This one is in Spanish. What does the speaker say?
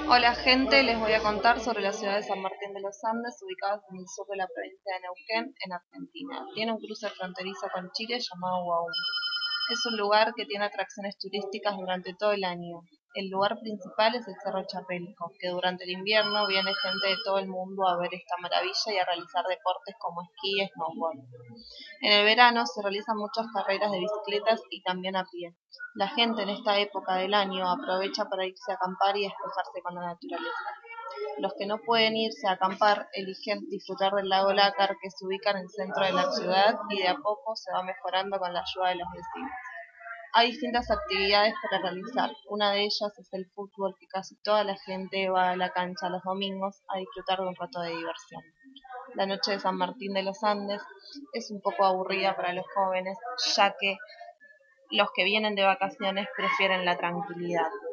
Hola gente, les voy a contar sobre la ciudad de San Martín de los Andes, ubicada en el sur de la provincia de Neuquén, en Argentina. Tiene un cruce fronterizo con Chile llamado Huaún. Es un lugar que tiene atracciones turísticas durante todo el año. El lugar principal es el Cerro Chapelco, que durante el invierno viene gente de todo el mundo a ver esta maravilla y a realizar deportes como esquí y snowboard. En el verano se realizan muchas carreras de bicicletas y también a pie. La gente en esta época del año aprovecha para irse a acampar y despejarse con la naturaleza. Los que no pueden irse a acampar eligen disfrutar del lago Lácar, que se ubica en el centro de la ciudad y de a poco se va mejorando con la ayuda de los vecinos. Hay distintas actividades para realizar. Una de ellas es el fútbol, que casi toda la gente va a la cancha los domingos a disfrutar de un rato de diversión. La noche de San Martín de los Andes es un poco aburrida para los jóvenes, ya que los que vienen de vacaciones prefieren la tranquilidad.